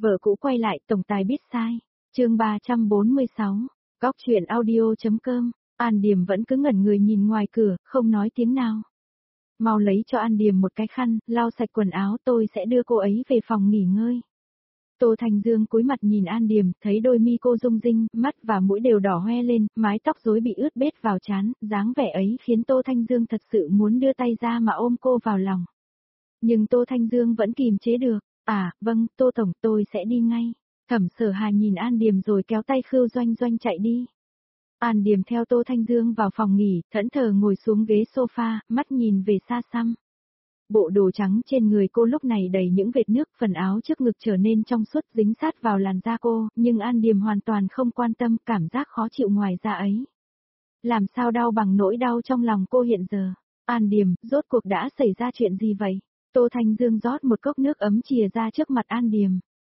Vợ cũ quay lại, tổng tài biết sai. Chương 346. Góc truyện audio.com. An Điềm vẫn cứ ngẩn người nhìn ngoài cửa, không nói tiếng nào. Mau lấy cho An Điềm một cái khăn, lau sạch quần áo, tôi sẽ đưa cô ấy về phòng nghỉ ngơi. Tô Thanh Dương cúi mặt nhìn An Điềm, thấy đôi mi cô rung rinh, mắt và mũi đều đỏ hoe lên, mái tóc rối bị ướt bết vào trán, dáng vẻ ấy khiến Tô Thanh Dương thật sự muốn đưa tay ra mà ôm cô vào lòng. Nhưng Tô Thanh Dương vẫn kìm chế được. À, vâng, Tô Tổng, tôi sẽ đi ngay. Thẩm Sở Hà nhìn An Điềm rồi kéo tay Khưu Doanh Doanh chạy đi. An Điềm theo Tô Thanh Dương vào phòng nghỉ, thẫn thờ ngồi xuống ghế sofa, mắt nhìn về xa xăm. Bộ đồ trắng trên người cô lúc này đầy những vệt nước, phần áo trước ngực trở nên trong suốt dính sát vào làn da cô, nhưng An Điềm hoàn toàn không quan tâm cảm giác khó chịu ngoài da ấy. Làm sao đau bằng nỗi đau trong lòng cô hiện giờ. An Điềm, rốt cuộc đã xảy ra chuyện gì vậy? Tô Thanh Dương rót một cốc nước ấm chìa ra trước mặt An Điềm.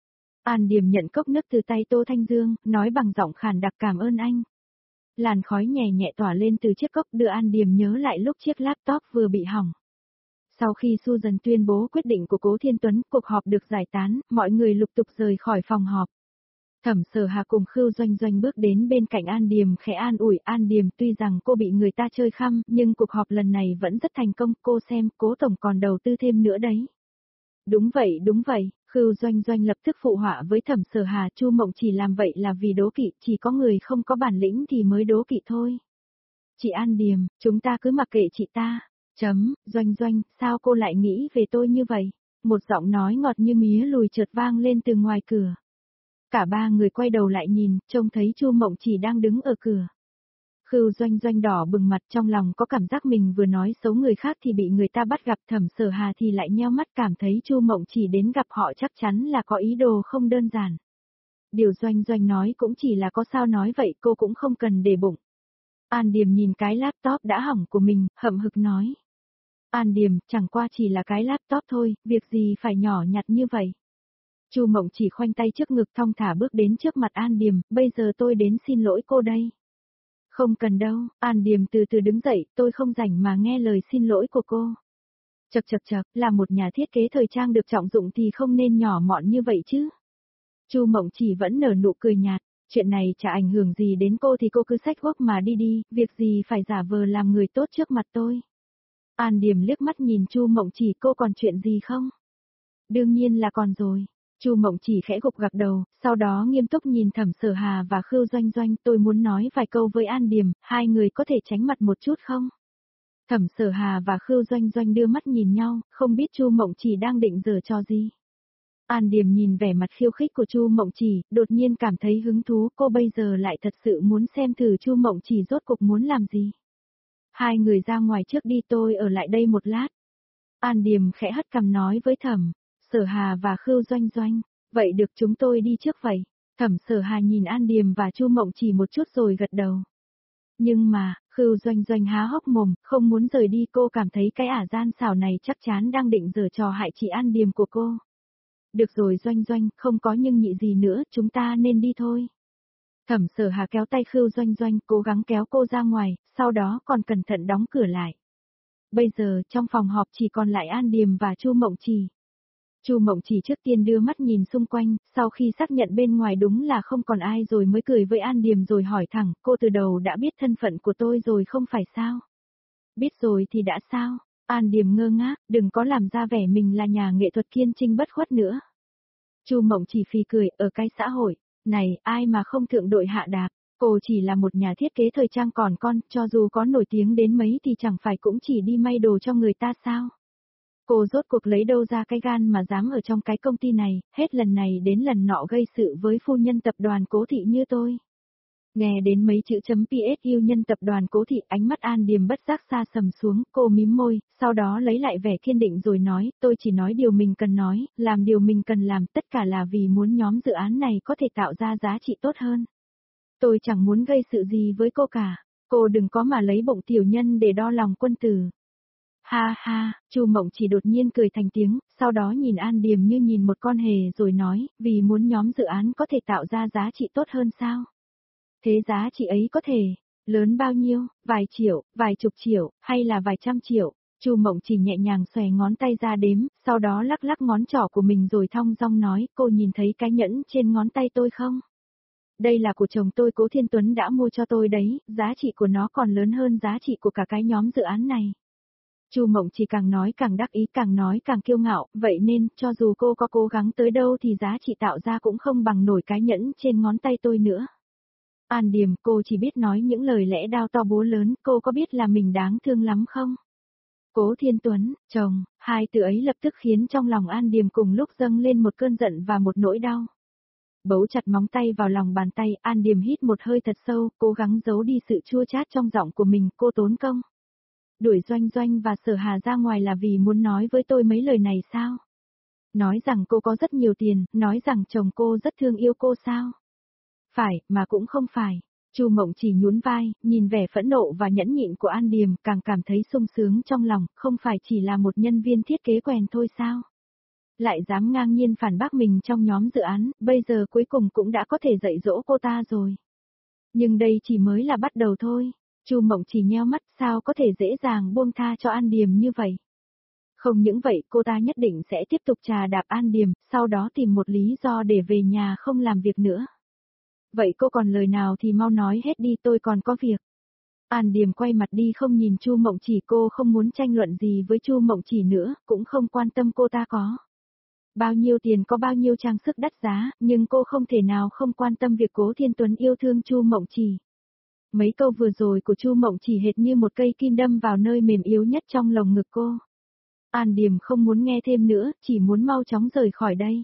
An Điềm nhận cốc nước từ tay Tô Thanh Dương, nói bằng giọng khàn đặc cảm ơn anh. Làn khói nhẹ nhẹ tỏa lên từ chiếc cốc đưa An Điềm nhớ lại lúc chiếc laptop vừa bị hỏng. Sau khi Susan tuyên bố quyết định của Cố Thiên Tuấn, cuộc họp được giải tán, mọi người lục tục rời khỏi phòng họp. Thẩm Sở Hà cùng Khưu Doanh Doanh bước đến bên cạnh An Điềm khẽ an ủi An Điềm, tuy rằng cô bị người ta chơi khăm, nhưng cuộc họp lần này vẫn rất thành công, cô xem, Cố Tổng còn đầu tư thêm nữa đấy. Đúng vậy, Khưu Doanh Doanh lập tức phụ họa với Thẩm Sở Hà, Chu Mộng chỉ làm vậy là vì đố kỵ, chỉ có người không có bản lĩnh thì mới đố kỵ thôi. Chị An Điềm, chúng ta cứ mặc kệ chị ta. Doanh Doanh, sao cô lại nghĩ về tôi như vậy? Một giọng nói ngọt như mía lùi chợt vang lên từ ngoài cửa. Cả ba người quay đầu lại nhìn, trông thấy Chu Mộng chỉ đang đứng ở cửa. Khưu Doanh Doanh đỏ bừng mặt, trong lòng có cảm giác mình vừa nói xấu người khác thì bị người ta bắt gặp, Thẩm Sở Hà thì lại nheo mắt cảm thấy Chu Mộng chỉ đến gặp họ chắc chắn là có ý đồ không đơn giản. Điều Doanh Doanh nói cũng chỉ là có sao nói vậy, cô cũng không cần để bụng. An Điềm nhìn cái laptop đã hỏng của mình, hậm hực nói. An Điềm, chẳng qua chỉ là cái laptop thôi, việc gì phải nhỏ nhặt như vậy. Chu Mộng chỉ khoanh tay trước ngực thong thả bước đến trước mặt An Điềm, bây giờ tôi đến xin lỗi cô đây. Không cần đâu, An Điềm từ từ đứng dậy, tôi không rảnh mà nghe lời xin lỗi của cô. Chậc, là một nhà thiết kế thời trang được trọng dụng thì không nên nhỏ mọn như vậy chứ. Chu Mộng chỉ vẫn nở nụ cười nhạt, chuyện này chả ảnh hưởng gì đến cô thì cô cứ xách guốc mà đi, việc gì phải giả vờ làm người tốt trước mặt tôi. An Điềm liếc mắt nhìn Chu Mộng chỉ, cô còn chuyện gì không? Đương nhiên là còn rồi. Chu Mộng chỉ khẽ gục gật đầu, sau đó nghiêm túc nhìn Thẩm Sở Hà và Khưu Doanh Doanh, tôi muốn nói vài câu với An Điềm, hai người có thể tránh mặt một chút không? Thẩm Sở Hà và Khưu Doanh Doanh đưa mắt nhìn nhau, không biết Chu Mộng chỉ đang định giở trò gì. An Điềm nhìn vẻ mặt khiêu khích của Chu Mộng chỉ, đột nhiên cảm thấy hứng thú, cô bây giờ lại thật sự muốn xem thử Chu Mộng chỉ rốt cuộc muốn làm gì. Hai người ra ngoài trước đi, tôi ở lại đây một lát. An Điềm khẽ hất cằm nói với Thẩm Sở Hà và Khưu Doanh Doanh, vậy được, chúng tôi đi trước vậy. Thẩm Sở Hà nhìn An Điềm và Chu Mộng chỉ một chút rồi gật đầu. Nhưng mà, Khưu Doanh Doanh há hốc mồm, không muốn rời đi, cô cảm thấy cái ả gian xảo này chắc chắn đang định giở trò hại chị An Điềm của cô. Được rồi Doanh Doanh, không có nhưng nhị gì nữa, chúng ta nên đi thôi. Thẩm Sở Hà kéo tay Khưu Doanh Doanh, cố gắng kéo cô ra ngoài, sau đó còn cẩn thận đóng cửa lại. Bây giờ, trong phòng họp chỉ còn lại An Điềm và Chu Mộng chỉ. Chu Mộng chỉ trước tiên đưa mắt nhìn xung quanh, sau khi xác nhận bên ngoài đúng là không còn ai rồi mới cười với An Điềm rồi hỏi thẳng, cô từ đầu đã biết thân phận của tôi rồi không phải sao? Biết rồi thì đã sao? An Điềm ngơ ngác, đừng có làm ra vẻ mình là nhà nghệ thuật kiên trinh bất khuất nữa. Chu Mộng chỉ phì cười, ở cái xã hội này, ai mà không thượng đội hạ đạp, cô chỉ là một nhà thiết kế thời trang còn con, cho dù có nổi tiếng đến mấy thì chẳng phải cũng chỉ đi may đồ cho người ta sao? Cô rốt cuộc lấy đâu ra cái gan mà dám ở trong cái công ty này, hết lần này đến lần nọ gây sự với phu nhân tập đoàn Cố Thị như tôi. Nghe đến mấy chữ chấm PS yêu nhân tập đoàn Cố Thị, ánh mắt An Điềm bất giác xa sầm xuống, cô mím môi, sau đó lấy lại vẻ kiên định rồi nói, tôi chỉ nói điều mình cần nói, làm điều mình cần làm, tất cả là vì muốn nhóm dự án này có thể tạo ra giá trị tốt hơn. Tôi chẳng muốn gây sự gì với cô cả, cô đừng có mà lấy bụng tiểu nhân để đo lòng quân tử. Ha ha, Chu Mộng chỉ đột nhiên cười thành tiếng, sau đó nhìn An Điềm như nhìn một con hề rồi nói, vì muốn nhóm dự án có thể tạo ra giá trị tốt hơn sao? Thế giá trị ấy có thể lớn bao nhiêu, vài triệu, vài chục triệu, hay là vài trăm triệu? Chu Mộng Chỉ nhẹ nhàng xòe ngón tay ra đếm, sau đó lắc lắc ngón trỏ của mình rồi thong dong nói, cô nhìn thấy cái nhẫn trên ngón tay tôi không? Đây là của chồng tôi Cố Thiên Tuấn đã mua cho tôi đấy, giá trị của nó còn lớn hơn giá trị của cả cái nhóm dự án này. Chu Mộng Chỉ càng nói càng đắc ý, càng nói càng kiêu ngạo, vậy nên, cho dù cô có cố gắng tới đâu thì giá trị tạo ra cũng không bằng nổi cái nhẫn trên ngón tay tôi nữa. An Điềm, cô chỉ biết nói những lời lẽ đao to búa lớn, cô có biết là mình đáng thương lắm không? Cố Thiên Tuấn, chồng, hai từ ấy lập tức khiến trong lòng An Điềm cùng lúc dâng lên một cơn giận và một nỗi đau. Bấu chặt móng tay vào lòng bàn tay, An Điềm hít một hơi thật sâu, cố gắng giấu đi sự chua chát trong giọng của mình, cô tốn công. Đuổi Doanh Doanh và Sở Hà ra ngoài là vì muốn nói với tôi mấy lời này sao? Nói rằng cô có rất nhiều tiền, nói rằng chồng cô rất thương yêu cô sao? Phải, mà cũng không phải. Chu Mộng Chỉ nhún vai, nhìn vẻ phẫn nộ và nhẫn nhịn của An Điềm, càng cảm thấy sung sướng trong lòng, không phải chỉ là một nhân viên thiết kế quèn thôi sao? Lại dám ngang nhiên phản bác mình trong nhóm dự án, bây giờ cuối cùng cũng đã có thể dạy dỗ cô ta rồi. Nhưng đây chỉ mới là bắt đầu thôi. Chu Mộng Chỉ nheo mắt, sao có thể dễ dàng buông tha cho An Điềm như vậy? Không những vậy, cô ta nhất định sẽ tiếp tục trà đạp An Điềm, sau đó tìm một lý do để về nhà không làm việc nữa. Vậy cô còn lời nào thì mau nói hết đi, tôi còn có việc. An Điềm quay mặt đi không nhìn Chu Mộng Chỉ, cô không muốn tranh luận gì với Chu Mộng Chỉ nữa, cũng không quan tâm cô ta có bao nhiêu tiền, có bao nhiêu trang sức đắt giá, nhưng cô không thể nào không quan tâm việc Cố Thiên Tuấn yêu thương Chu Mộng Chỉ. Mấy câu vừa rồi của Chu Mộng Chỉ hệt như một cây kim đâm vào nơi mềm yếu nhất trong lồng ngực cô. An Điềm không muốn nghe thêm nữa, chỉ muốn mau chóng rời khỏi đây.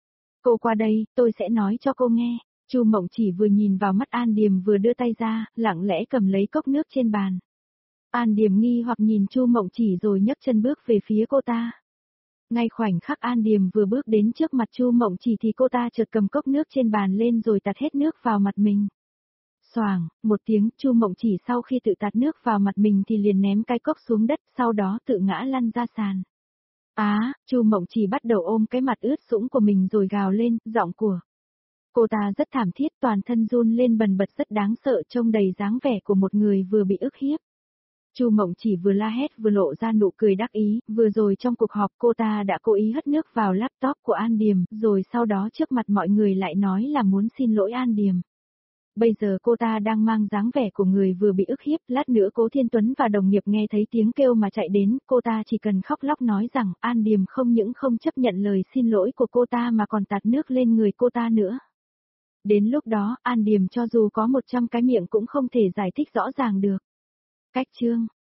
Cô qua đây, tôi sẽ nói cho cô nghe. Chu Mộng Chỉ vừa nhìn vào mắt An Điềm vừa đưa tay ra, lặng lẽ cầm lấy cốc nước trên bàn. An Điềm nghi hoặc nhìn Chu Mộng Chỉ rồi nhấc chân bước về phía cô ta. Ngay khoảnh khắc An Điềm vừa bước đến trước mặt Chu Mộng Chỉ thì cô ta chợt cầm cốc nước trên bàn lên rồi tạt hết nước vào mặt mình. Xoàng, một tiếng, Chu Mộng Chỉ sau khi tự tạt nước vào mặt mình thì liền ném cái cốc xuống đất, sau đó tự ngã lăn ra sàn. Chu Mộng Chỉ bắt đầu ôm cái mặt ướt sũng của mình rồi gào lên, giọng của cô ta rất thảm thiết, toàn thân run lên bần bật, rất đáng sợ, trông đầy dáng vẻ của một người vừa bị ức hiếp. Chu Mộng Chỉ vừa la hét vừa lộ ra nụ cười đắc ý, vừa rồi trong cuộc họp cô ta đã cố ý hất nước vào laptop của An Điềm, rồi sau đó trước mặt mọi người lại nói là muốn xin lỗi An Điềm. Bây giờ cô ta đang mang dáng vẻ của người vừa bị ức hiếp, lát nữa Cố Thiên Tuấn và đồng nghiệp nghe thấy tiếng kêu mà chạy đến, cô ta chỉ cần khóc lóc nói rằng An Điềm không những không chấp nhận lời xin lỗi của cô ta mà còn tạt nước lên người cô ta nữa. Đến lúc đó, An Điềm cho dù có 100 cái miệng cũng không thể giải thích rõ ràng được. Cách chương